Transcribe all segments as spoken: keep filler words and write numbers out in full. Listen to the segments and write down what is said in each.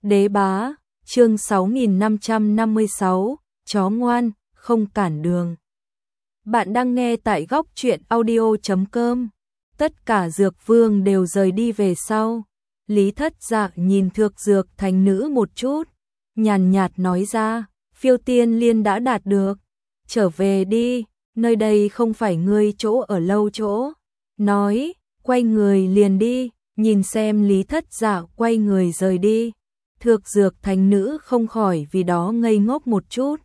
Đế bá, chương sáu nghìn năm trăm năm mươi sáu, chó ngoan, không cản đường. Bạn đang nghe tại góc truyện audio chấm com. Tất cả dược vương đều rời đi về sau. Lý Thất Dạ nhìn Thược Dược Thành Nữ một chút, nhàn nhạt nói ra, Phiêu Tiên Liên đã đạt được. Trở về đi, nơi đây không phải ngươi chỗ ở lâu chỗ. Nói, quay người liền đi, nhìn xem Lý Thất Dạ quay người rời đi. Thược Dược Thành Nữ không khỏi vì đó ngây ngốc một chút.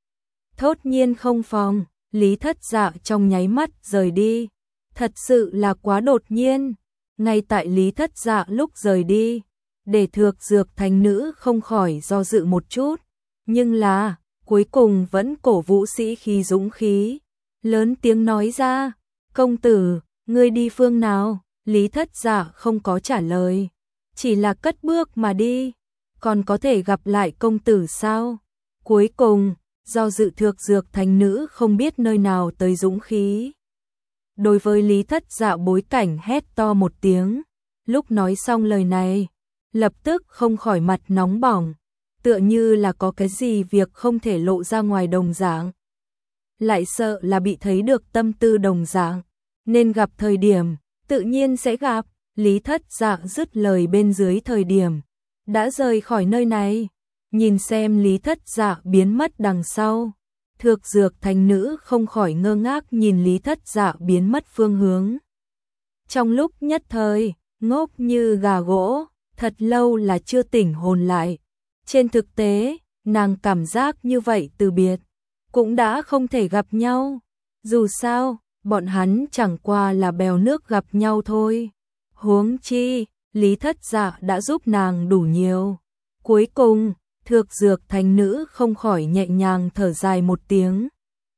Thốt nhiên không phòng, Lý Thất Dạ trong nháy mắt rời đi. Thật sự là quá đột nhiên. Ngay tại Lý Thất Dạ lúc rời đi, để Thược Dược Thành Nữ không khỏi do dự một chút. Nhưng là, cuối cùng vẫn cổ vũ sĩ khí dũng khí. Lớn tiếng nói ra, công tử, ngươi đi phương nào? Lý Thất Dạ không có trả lời, chỉ là cất bước mà đi. Còn có thể gặp lại công tử sao? Cuối cùng, do dự Thược Dược Thành Nữ không biết nơi nào tới dũng khí. Đối với Lý Thất Dạ bối cảnh hét to một tiếng, lúc nói xong lời này, lập tức không khỏi mặt nóng bỏng, tựa như là có cái gì việc không thể lộ ra ngoài đồng dạng. Lại sợ là bị thấy được tâm tư đồng dạng, nên gặp thời điểm, tự nhiên sẽ gặp. Lý Thất Dạ dứt lời bên dưới thời điểm, đã rời khỏi nơi này. Nhìn xem Lý Thất Dạ biến mất đằng sau, Thược Dược Thành Nữ không khỏi ngơ ngác nhìn Lý Thất Dạ biến mất phương hướng. Trong lúc nhất thời, ngốc như gà gỗ, thật lâu là chưa tỉnh hồn lại. Trên thực tế, nàng cảm giác như vậy từ biệt, cũng đã không thể gặp nhau. Dù sao, bọn hắn chẳng qua là bèo nước gặp nhau thôi. Huống chi, Lý Thất Dạ đã giúp nàng đủ nhiều. Cuối cùng, Thược Dược Thành Nữ không khỏi nhẹ nhàng thở dài một tiếng.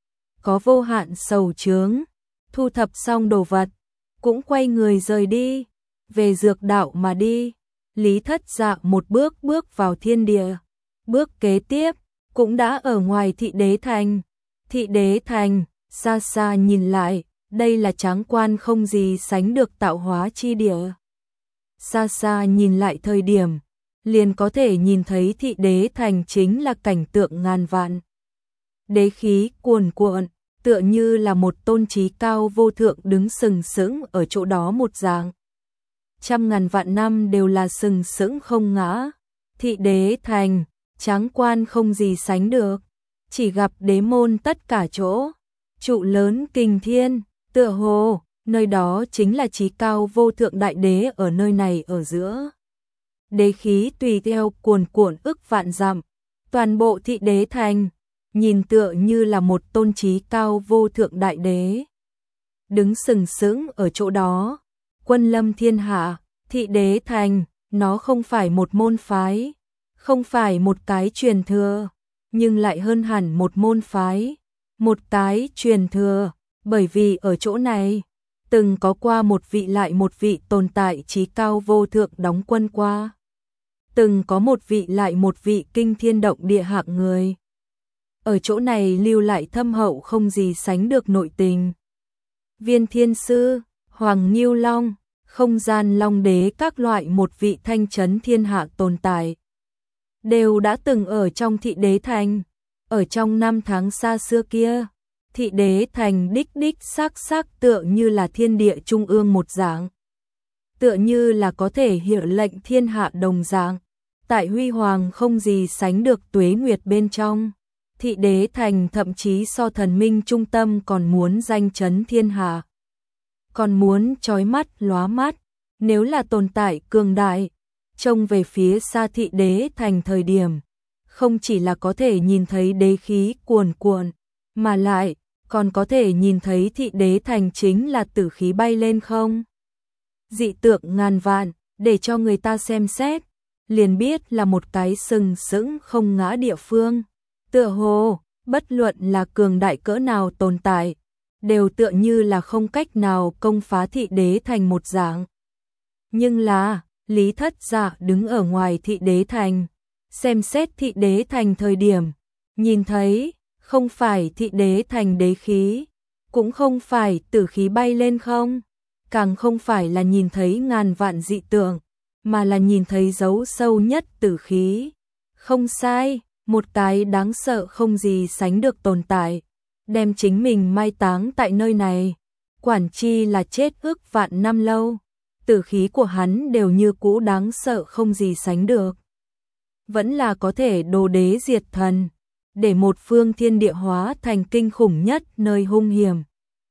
Có vô hạn sầu chướng, thu thập xong đồ vật, cũng quay người rời đi, về dược đạo mà đi. Lý Thất Dạ một bước bước vào thiên địa, bước kế tiếp, cũng đã ở ngoài Thị Đế Thành. Thị Đế Thành, xa xa nhìn lại, đây là tráng quan không gì sánh được tạo hóa chi địa. Xa xa nhìn lại thời điểm, liền có thể nhìn thấy Thị Đế Thành chính là cảnh tượng ngàn vạn. Đế khí cuồn cuộn, tựa như là một tôn trí cao vô thượng đứng sừng sững ở chỗ đó một dạng. Trăm ngàn vạn năm đều là sừng sững không ngã. Thị Đế Thành, tráng quan không gì sánh được, chỉ gặp đế môn tất cả chỗ. Trụ lớn kình thiên, tựa hồ, nơi đó chính là trí cao vô thượng đại đế ở nơi này ở giữa. Đế khí tùy theo cuồn cuộn ức vạn dặm, toàn bộ Thị Đế Thành, nhìn tựa như là một tôn trí cao vô thượng đại đế. Đứng sừng sững ở chỗ đó, quân lâm thiên hạ. Thị Đế Thành, nó không phải một môn phái, không phải một cái truyền thừa, nhưng lại hơn hẳn một môn phái, một cái truyền thừa, bởi vì ở chỗ này, từng có qua một vị lại một vị tồn tại trí cao vô thượng đóng quân qua. Từng có một vị lại một vị kinh thiên động địa hạng người. Ở chỗ này lưu lại thâm hậu không gì sánh được nội tình. Viên Thiên Sư, Hoàng Nghiêu Long, Không Gian Long Đế các loại một vị thanh trấn thiên hạ tồn tại, đều đã từng ở trong Thị Đế Thành. Ở trong năm tháng xa xưa kia, Thị Đế Thành đích đích xác xác tựa như là thiên địa trung ương một dạng. Tựa như là có thể hiệu lệnh thiên hạ đồng dạng. Tại huy hoàng không gì sánh được tuế nguyệt bên trong, Thị Đế Thành thậm chí so thần minh trung tâm còn muốn danh chấn thiên hạ. Còn muốn chói mắt lóa mắt, nếu là tồn tại cường đại, trông về phía xa Thị Đế Thành thời điểm, không chỉ là có thể nhìn thấy đế khí cuồn cuộn, mà lại còn có thể nhìn thấy Thị Đế Thành chính là tử khí bay lên không. Dị tượng ngàn vạn, để cho người ta xem xét, liền biết là một cái sừng sững không ngã địa phương. Tựa hồ, bất luận là cường đại cỡ nào tồn tại, đều tựa như là không cách nào công phá Thị Đế Thành một dạng. Nhưng là, Lý Thất Dạ đứng ở ngoài Thị Đế Thành, xem xét Thị Đế Thành thời điểm, nhìn thấy, không phải Thị Đế Thành đế khí, cũng không phải tử khí bay lên không, càng không phải là nhìn thấy ngàn vạn dị tượng, mà là nhìn thấy dấu sâu nhất tử khí. Không sai, một cái đáng sợ không gì sánh được tồn tại, đem chính mình mai táng tại nơi này, quản chi là chết ước vạn năm lâu, tử khí của hắn đều như cũ đáng sợ không gì sánh được. Vẫn là có thể đồ đế diệt thần, để một phương thiên địa hóa thành kinh khủng nhất nơi hung hiểm.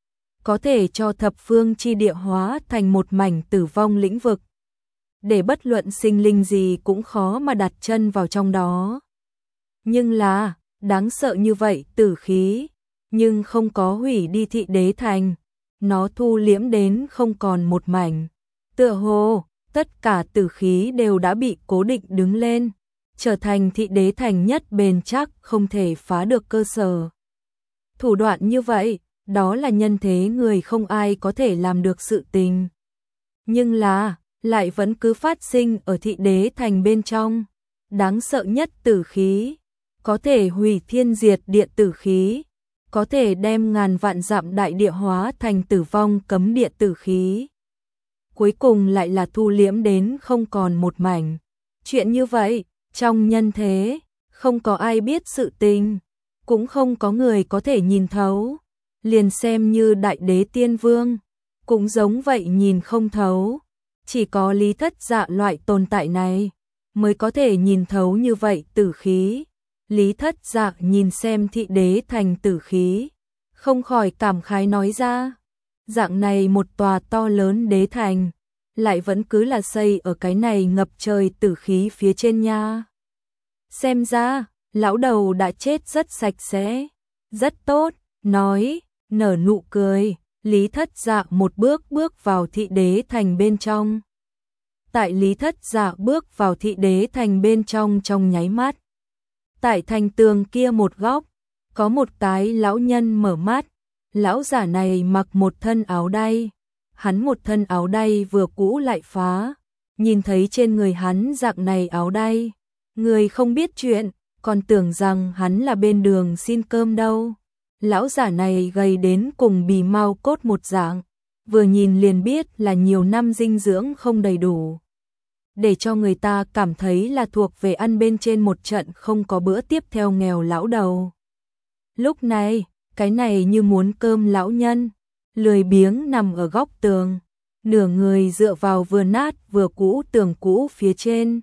Có thể cho thập phương chi địa hóa thành một mảnh tử vong lĩnh vực, để bất luận sinh linh gì cũng khó mà đặt chân vào trong đó. Nhưng là, đáng sợ như vậy tử khí, nhưng không có hủy đi thị đế thành, nó thu liễm đến không còn một mảnh. Tựa hồ, tất cả tử khí đều đã bị cố định đứng lên, trở thành thị đế thành nhất bền chắc không thể phá được cơ sở. Thủ đoạn như vậy, đó là nhân thế người không ai có thể làm được sự tình. Nhưng là, lại vẫn cứ phát sinh ở thị đế thành bên trong. Đáng sợ nhất tử khí, có thể hủy thiên diệt địa tử khí, có thể đem ngàn vạn dặm đại địa hóa thành tử vong cấm địa tử khí. Cuối cùng lại là thu liễm đến không còn một mảnh. Chuyện như vậy, trong nhân thế, không có ai biết sự tình, cũng không có người có thể nhìn thấu. Liền xem như đại đế tiên vương, cũng giống vậy nhìn không thấu. Chỉ có Lý Thất Dạ loại tồn tại này, mới có thể nhìn thấu như vậy tử khí. Lý Thất Dạ nhìn xem thị đế thành tử khí, không khỏi cảm khái nói ra, dạng này một tòa to lớn đế thành, lại vẫn cứ là xây ở cái này ngập trời tử khí phía trên nha. Xem ra, lão đầu đã chết rất sạch sẽ, rất tốt, nói, nở nụ cười, Lý Thất Dạ một bước bước vào thị đế thành bên trong. Tại Lý Thất Dạ bước vào thị đế thành bên trong trong nháy mắt. Tại thành tường kia một góc, có một cái lão nhân mở mắt, lão giả này mặc một thân áo đay, hắn một thân áo đay vừa cũ lại phá, nhìn thấy trên người hắn dạng này áo đay, người không biết chuyện, còn tưởng rằng hắn là bên đường xin cơm đâu. Lão giả này gầy đến cùng bì mau cốt một dạng, vừa nhìn liền biết là nhiều năm dinh dưỡng không đầy đủ, để cho người ta cảm thấy là thuộc về ăn bên trên một trận không có bữa tiếp theo nghèo lão đầu. Lúc này, cái này như muốn cơm lão nhân, lười biếng nằm ở góc tường, nửa người dựa vào vừa nát vừa cũ tường cũ phía trên.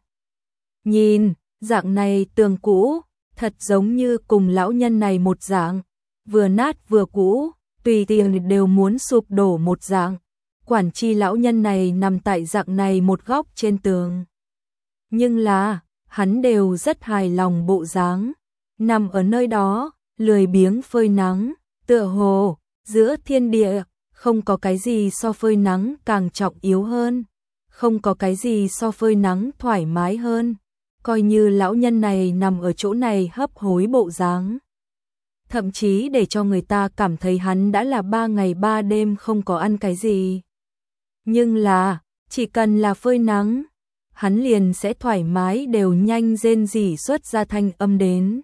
Nhìn, dạng này tường cũ, thật giống như cùng lão nhân này một dạng, vừa nát vừa cũ, tùy tiện đều muốn sụp đổ một dạng. Quản chi lão nhân này nằm tại dạng này một góc trên tường. Nhưng là, hắn đều rất hài lòng bộ dáng, nằm ở nơi đó, lười biếng phơi nắng, tựa hồ, giữa thiên địa, không có cái gì so phơi nắng càng trọng yếu hơn, không có cái gì so phơi nắng thoải mái hơn, coi như lão nhân này nằm ở chỗ này hấp hối bộ dáng. Thậm chí để cho người ta cảm thấy hắn đã là ba ngày ba đêm không có ăn cái gì. Nhưng là, chỉ cần là phơi nắng, hắn liền sẽ thoải mái đều nhanh rên rỉ xuất ra thanh âm đến.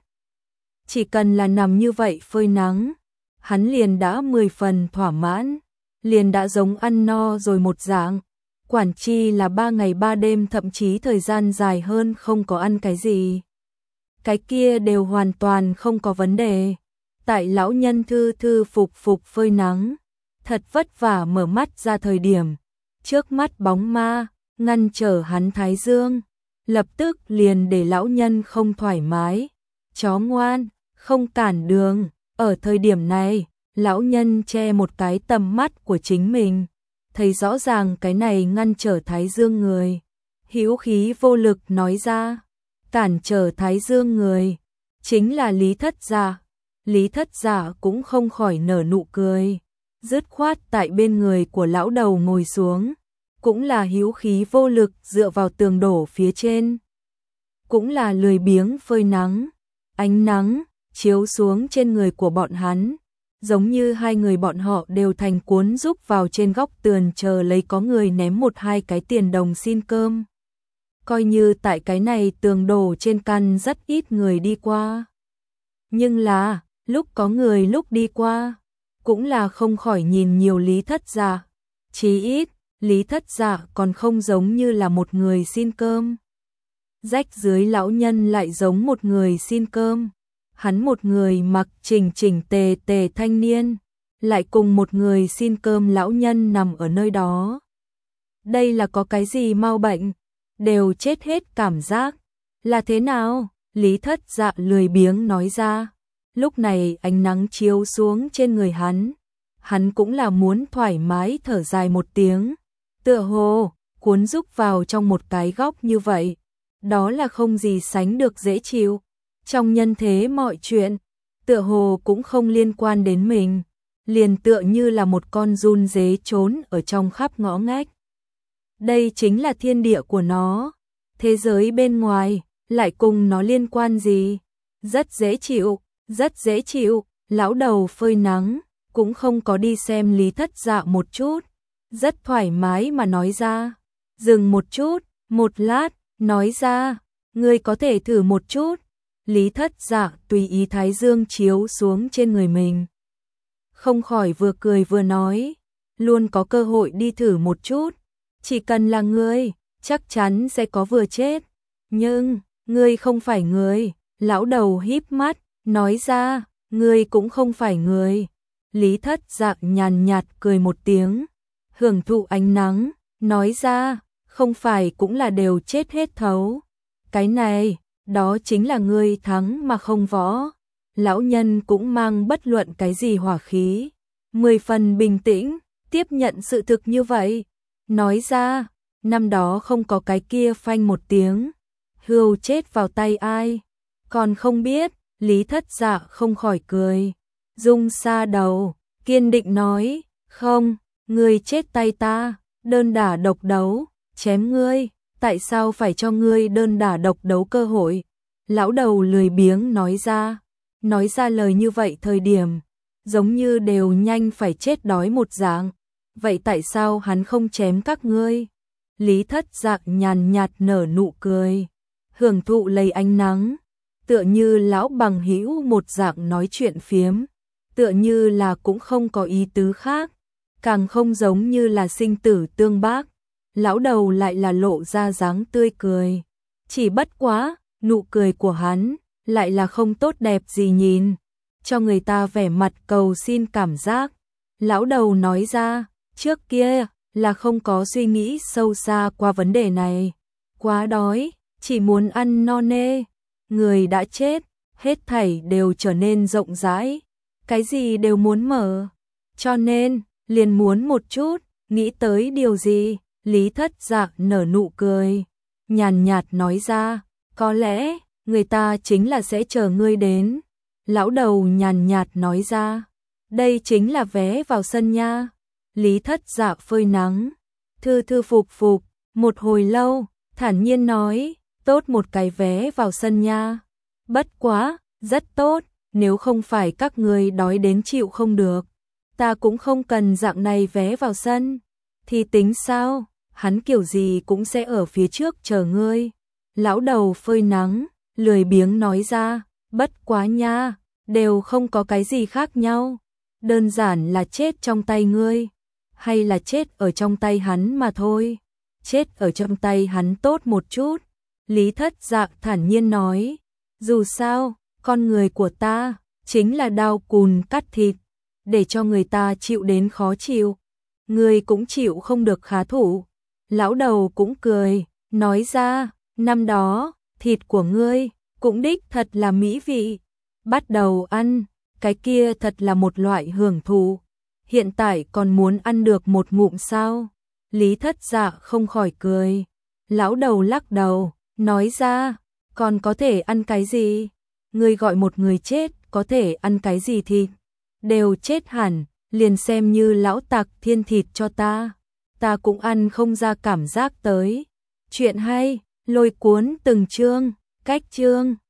Chỉ cần là nằm như vậy phơi nắng, hắn liền đã mười phần thỏa mãn, liền đã giống ăn no rồi một dạng. Quản chi là ba ngày ba đêm thậm chí thời gian dài hơn không có ăn cái gì. Cái kia đều hoàn toàn không có vấn đề. Tại lão nhân thư thư phục phục phơi nắng, thật vất vả mở mắt ra thời điểm, trước mắt bóng ma, ngăn trở hắn thái dương, lập tức liền để lão nhân không thoải mái. Chó ngoan, không cản đường, ở thời điểm này, lão nhân che một cái tầm mắt của chính mình, thấy rõ ràng cái này ngăn trở thái dương người. Hữu khí vô lực nói ra, cản trở thái dương người, chính là Lý Thất Dạ. Lý Thất Dạ cũng không khỏi nở nụ cười, dứt khoát tại bên người của lão đầu ngồi xuống, cũng là hữu khí vô lực dựa vào tường đổ phía trên, cũng là lười biếng phơi nắng. Ánh nắng chiếu xuống trên người của bọn hắn, giống như hai người bọn họ đều thành cuốn rúc vào trên góc tường chờ lấy có người ném một hai cái tiền đồng xin cơm. Coi như tại cái này tường đổ trên căn rất ít người đi qua. Nhưng là, lúc có người lúc đi qua, cũng là không khỏi nhìn nhiều Lý Thất Dạ. Chí ít, Lý Thất Dạ còn không giống như là một người xin cơm. Rách dưới lão nhân lại giống một người xin cơm. Hắn một người mặc chỉnh chỉnh tề tề thanh niên, lại cùng một người xin cơm lão nhân nằm ở nơi đó. Đây là có cái gì mau bệnh, đều chết hết cảm giác. Là thế nào? Lý Thất Dạ lười biếng nói ra. Lúc này ánh nắng chiếu xuống trên người hắn. Hắn cũng là muốn thoải mái thở dài một tiếng. Tựa hồ, cuốn rúc vào trong một cái góc như vậy. Đó là không gì sánh được dễ chịu. Trong nhân thế mọi chuyện, tựa hồ cũng không liên quan đến mình. Liền tựa như là một con giun dế trốn ở trong khắp ngõ ngách. Đây chính là thiên địa của nó. Thế giới bên ngoài, lại cùng nó liên quan gì? Rất dễ chịu, rất dễ chịu. Lão đầu phơi nắng, cũng không có đi xem Lý Thất Dạ một chút. Rất thoải mái mà nói ra. Dừng một chút, một lát, nói ra. Ngươi có thể thử một chút. Lý Thất Dạ tùy ý thái dương chiếu xuống trên người mình. Không khỏi vừa cười vừa nói. Luôn có cơ hội đi thử một chút. Chỉ cần là ngươi, chắc chắn sẽ có vừa chết. Nhưng, ngươi không phải người. Lão đầu híp mắt, nói ra. Ngươi cũng không phải người. Lý Thất Dạ nhàn nhạt cười một tiếng. Hưởng thụ ánh nắng, nói ra. Không phải cũng là đều chết hết thấu. Cái này, đó chính là ngươi thắng mà không võ. Lão nhân cũng mang bất luận cái gì hỏa khí. Mười phần bình tĩnh, tiếp nhận sự thực như vậy. Nói ra, năm đó không có cái kia phanh một tiếng. Hươu chết vào tay ai? Còn không biết. Lý Thất Dạ không khỏi cười. Dung xa đầu, kiên định nói. Không, ngươi chết tay ta. Đơn đả độc đấu, chém ngươi. Tại sao phải cho ngươi đơn đả độc đấu cơ hội? Lão đầu lười biếng nói ra. Nói ra lời như vậy thời điểm, giống như đều nhanh phải chết đói một dạng. Vậy tại sao hắn không chém các ngươi? Lý Thất Dạ nhàn nhạt nở nụ cười. Hưởng thụ lấy ánh nắng. Tựa như lão bằng hữu một dạng nói chuyện phiếm. Tựa như là cũng không có ý tứ khác. Càng không giống như là sinh tử tương bác. Lão đầu lại là lộ ra dáng tươi cười. Chỉ bất quá, nụ cười của hắn lại là không tốt đẹp gì nhìn. Cho người ta vẻ mặt cầu xin cảm giác. Lão đầu nói ra, trước kia là không có suy nghĩ sâu xa qua vấn đề này. Quá đói, chỉ muốn ăn no nê. Người đã chết, hết thảy đều trở nên rộng rãi. Cái gì đều muốn mở. Cho nên, liền muốn một chút, nghĩ tới điều gì. Lý Thất Dạ nở nụ cười. Nhàn nhạt nói ra, có lẽ, người ta chính là sẽ chờ ngươi đến. Lão đầu nhàn nhạt nói ra, đây chính là vé vào sân nha. Lý Thất Dạ phơi nắng, thư thư phục phục, một hồi lâu, thản nhiên nói, tốt một cái vé vào sân nha. Bất quá, rất tốt, nếu không phải các ngươi đói đến chịu không được, ta cũng không cần dạng này vé vào sân. Thì tính sao, hắn kiểu gì cũng sẽ ở phía trước chờ ngươi. Lão đầu phơi nắng, lười biếng nói ra, bất quá nha, đều không có cái gì khác nhau. Đơn giản là chết trong tay ngươi, hay là chết ở trong tay hắn mà thôi. Chết ở trong tay hắn tốt một chút. Lý Thất Dạ thản nhiên nói, dù sao, con người của ta, chính là đao cùn cắt thịt, để cho người ta chịu đến khó chịu. Ngươi cũng chịu không được khá thủ. Lão đầu cũng cười, nói ra, năm đó, thịt của ngươi, cũng đích thật là mỹ vị. Bắt đầu ăn, cái kia thật là một loại hưởng thụ. Hiện tại còn muốn ăn được một ngụm sao? Lý Thất Dạ không khỏi cười. Lão đầu lắc đầu, nói ra, còn có thể ăn cái gì? Ngươi gọi một người chết, có thể ăn cái gì thịt? Đều chết hẳn, liền xem như lão tặc thiên thịt cho ta. Ta cũng ăn không ra cảm giác tới. Chuyện hay, lôi cuốn từng chương, cách chương.